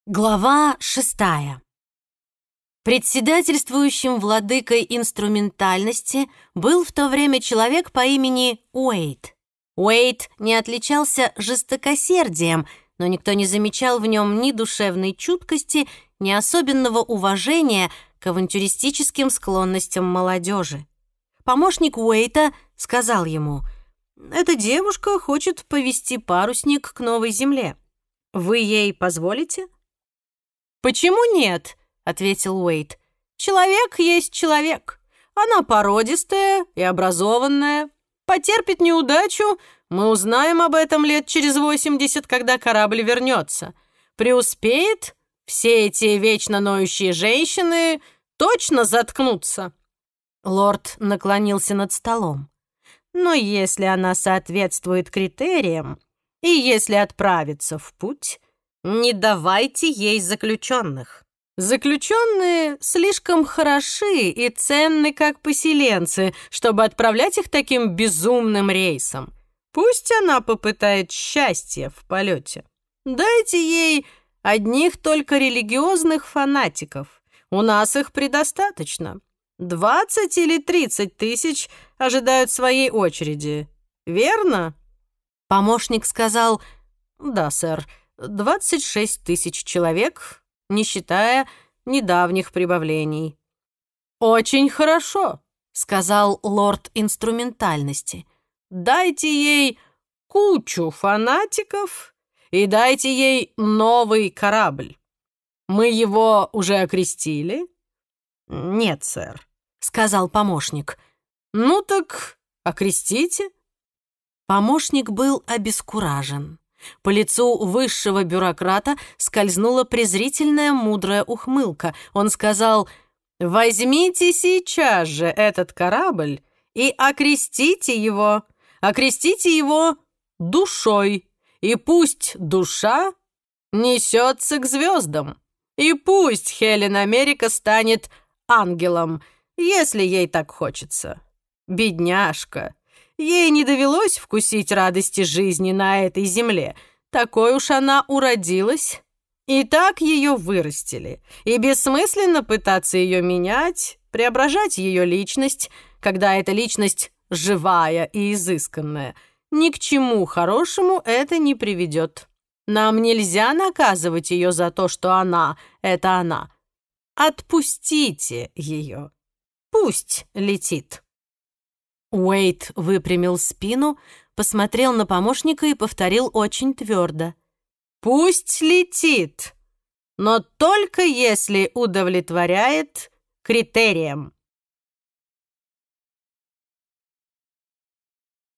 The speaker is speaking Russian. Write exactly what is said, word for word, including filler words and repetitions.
Глава шестая. Председательствующим владыкой инструментальности был в то время человек по имени Уэйт. Уэйт не отличался жестокосердием, но никто не замечал в нем ни душевной чуткости, ни особенного уважения к авантюристическим склонностям молодежи. Помощник Уэйта сказал ему: «Эта девушка хочет повести парусник к новой земле. Вы ей позволите?» «Почему нет?» — ответил Уэйт. «Человек есть человек. Она породистая и образованная. Потерпит неудачу, мы узнаем об этом лет через восемьдесят, когда корабль вернется. Преуспеет, все эти вечно ноющие женщины точно заткнутся». Лорд наклонился над столом. «Но если она соответствует критериям, и если отправится в путь, не давайте ей заключенных. Заключенные слишком хороши и ценны, как поселенцы, чтобы отправлять их таким безумным рейсом. Пусть она попытает счастья в полете. Дайте ей одних только религиозных фанатиков. У нас их предостаточно. Двадцать или тридцать тысяч ожидают своей очереди. Верно?» Помощник сказал: «Да, сэр. двадцать шесть тысяч человек, не считая недавних прибавлений». «Очень хорошо», — сказал лорд инструментальности. «Дайте ей кучу фанатиков и дайте ей новый корабль. Мы его уже окрестили?» «Нет, сэр», — сказал помощник. «Ну так окрестите». Помощник был обескуражен. По лицу высшего бюрократа скользнула презрительная мудрая ухмылка. Он сказал: «Возьмите сейчас же этот корабль и окрестите его. Окрестите его душой, и пусть душа несется к звездам. И пусть Хелен Америка станет ангелом, если ей так хочется. Бедняжка! Ей не довелось вкусить радости жизни на этой земле. Такой уж она уродилась. И так ее вырастили. И бессмысленно пытаться ее менять, преображать ее личность, когда эта личность живая и изысканная. Ни к чему хорошему это не приведет. Нам нельзя наказывать ее за то, что она — это она. Отпустите ее. Пусть летит». Уэйт выпрямил спину, посмотрел на помощника и повторил очень твердо: «Пусть летит, но только если удовлетворяет критериям».